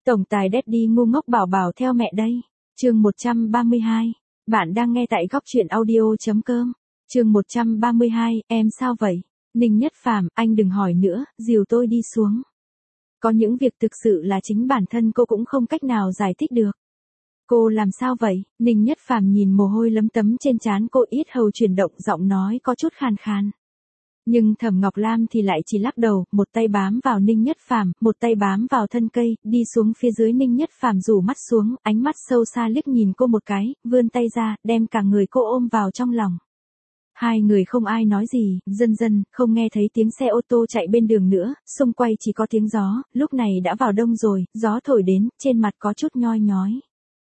Tổng tài Daddy ngu ngốc bảo bảo theo mẹ đây. Chương 132. Bạn đang nghe tại góc truyện audio.com. Chương 132, em sao vậy? Ninh Nhất Phàm, anh đừng hỏi nữa, dìu tôi đi xuống. Có những việc thực sự là chính bản thân cô cũng không cách nào giải thích được. Cô làm sao vậy? Ninh Nhất Phàm nhìn mồ hôi lấm tấm trên trán cô, yết hầu chuyển động, giọng nói có chút khàn khàn. Nhưng Thẩm Ngọc Lam thì lại chỉ lắc đầu, một tay bám vào Ninh Nhất Phàm, một tay bám vào thân cây, đi xuống phía dưới. Ninh Nhất Phàm rủ mắt xuống, ánh mắt sâu xa liếc nhìn cô một cái, vươn tay ra, đem cả người cô ôm vào trong lòng. Hai người không ai nói gì, dần dần, không nghe thấy tiếng xe ô tô chạy bên đường nữa, xung quanh chỉ có tiếng gió, lúc này đã vào đông rồi, gió thổi đến, trên mặt có chút nhoi nhói.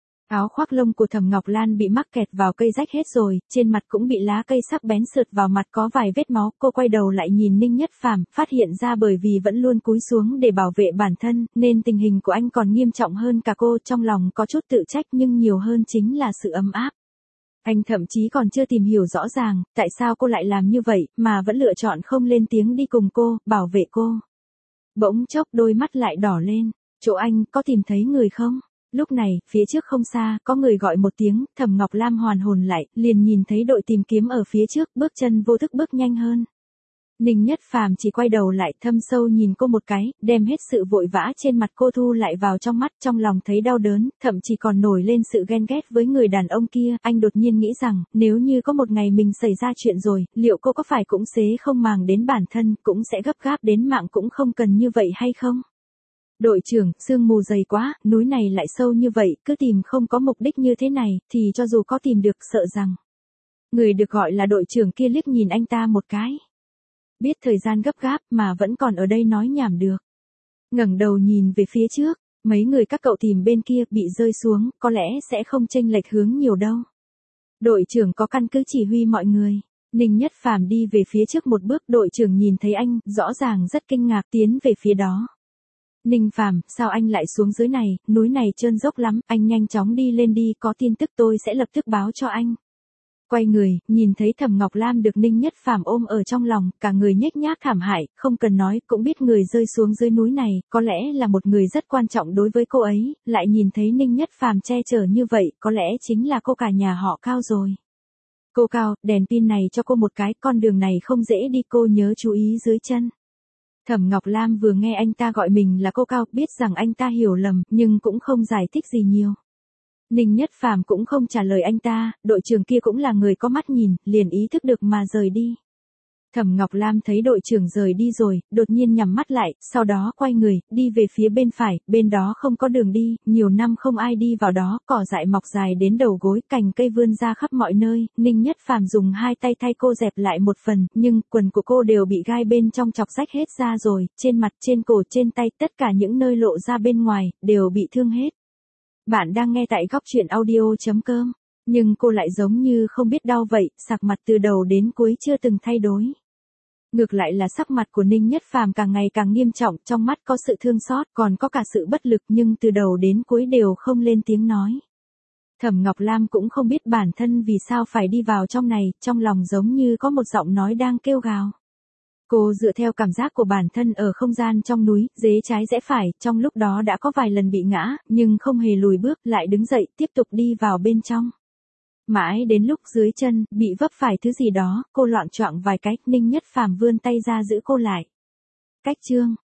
Áo khoác lông của Thẩm Ngọc Lan bị mắc kẹt vào cây rách hết rồi, trên mặt cũng bị lá cây sắc bén sượt vào mặt, có vài vết máu. Cô quay đầu lại nhìn Ninh Nhất Phàm, phát hiện ra bởi vì vẫn luôn cúi xuống để bảo vệ bản thân, nên tình hình của anh còn nghiêm trọng hơn cả cô. Trong lòng có chút tự trách nhưng nhiều hơn chính là sự ấm áp. Anh thậm chí còn chưa tìm hiểu rõ ràng, tại sao cô lại làm như vậy, mà vẫn lựa chọn không lên tiếng đi cùng cô, bảo vệ cô. Bỗng chốc đôi mắt lại đỏ lên, chỗ anh, có tìm thấy người không? Lúc này, phía trước không xa, có người gọi một tiếng, Thẩm Ngọc Lam hoàn hồn lại, liền nhìn thấy đội tìm kiếm ở phía trước, bước chân vô thức bước nhanh hơn. Ninh Nhất Phàm chỉ quay đầu lại, thâm sâu nhìn cô một cái, đem hết sự vội vã trên mặt cô thu lại vào trong mắt, trong lòng thấy đau đớn, thậm chí còn nổi lên sự ghen ghét với người đàn ông kia. Anh đột nhiên nghĩ rằng, nếu như có một ngày mình xảy ra chuyện rồi, liệu cô có phải cũng xế không màng đến bản thân, cũng sẽ gấp gáp đến mạng cũng không cần như vậy hay không? Đội trưởng, sương mù dày quá, núi này lại sâu như vậy, cứ tìm không có mục đích như thế này, thì cho dù có tìm được, sợ rằng. Người được gọi là đội trưởng kia liếc nhìn anh ta một cái. Biết thời gian gấp gáp mà vẫn còn ở đây nói nhảm được. Ngẩng đầu nhìn về phía trước, mấy người các cậu tìm bên kia bị rơi xuống, có lẽ sẽ không chênh lệch hướng nhiều đâu. Đội trưởng có căn cứ chỉ huy mọi người. Ninh Nhất Phàm đi về phía trước một bước, đội trưởng nhìn thấy anh, rõ ràng rất kinh ngạc, tiến về phía đó. Ninh Phàm, sao anh lại xuống dưới này, núi này trơn dốc lắm, anh nhanh chóng đi lên đi, có tin tức tôi sẽ lập tức báo cho anh. Quay người, nhìn thấy Thẩm Ngọc Lam được Ninh Nhất Phàm ôm ở trong lòng, cả người nhếch nhác thảm hại, không cần nói, cũng biết người rơi xuống dưới núi này, có lẽ là một người rất quan trọng đối với cô ấy, lại nhìn thấy Ninh Nhất Phàm che chở như vậy, có lẽ chính là cô cả nhà họ Cao rồi. Cô Cao, đèn pin này cho cô một cái, con đường này không dễ đi, cô nhớ chú ý dưới chân. Thẩm Ngọc Lam vừa nghe anh ta gọi mình là cô Cao, biết rằng anh ta hiểu lầm, nhưng cũng không giải thích gì nhiều. Ninh Nhất Phàm cũng không trả lời anh ta, đội trưởng kia cũng là người có mắt nhìn, liền ý thức được mà rời đi. Thẩm Ngọc Lam thấy đội trưởng rời đi rồi, đột nhiên nhắm mắt lại, sau đó quay người, đi về phía bên phải, bên đó không có đường đi, nhiều năm không ai đi vào đó, cỏ dại mọc dài đến đầu gối, cành cây vươn ra khắp mọi nơi. Ninh Nhất Phàm dùng hai tay thay cô dẹp lại một phần, nhưng quần của cô đều bị gai bên trong chọc rách hết ra rồi, trên mặt, trên cổ, trên tay, tất cả những nơi lộ ra bên ngoài, đều bị thương hết. Bạn đang nghe tại góc truyện audio.com, nhưng cô lại giống như không biết đau vậy, sắc mặt từ đầu đến cuối chưa từng thay đổi. Ngược lại là sắc mặt của Ninh Nhất Phàm càng ngày càng nghiêm trọng, trong mắt có sự thương xót, còn có cả sự bất lực, nhưng từ đầu đến cuối đều không lên tiếng nói. Thẩm Ngọc Lam cũng không biết bản thân vì sao phải đi vào trong này, trong lòng giống như có một giọng nói đang kêu gào. Cô dựa theo cảm giác của bản thân ở không gian trong núi, dễ trái rẽ phải, trong lúc đó đã có vài lần bị ngã, nhưng không hề lùi bước, lại đứng dậy, tiếp tục đi vào bên trong. Mãi đến lúc dưới chân, bị vấp phải thứ gì đó, cô loạng choạng vài cái, Ninh Nhất Phàm vươn tay ra giữ cô lại. Cách chương.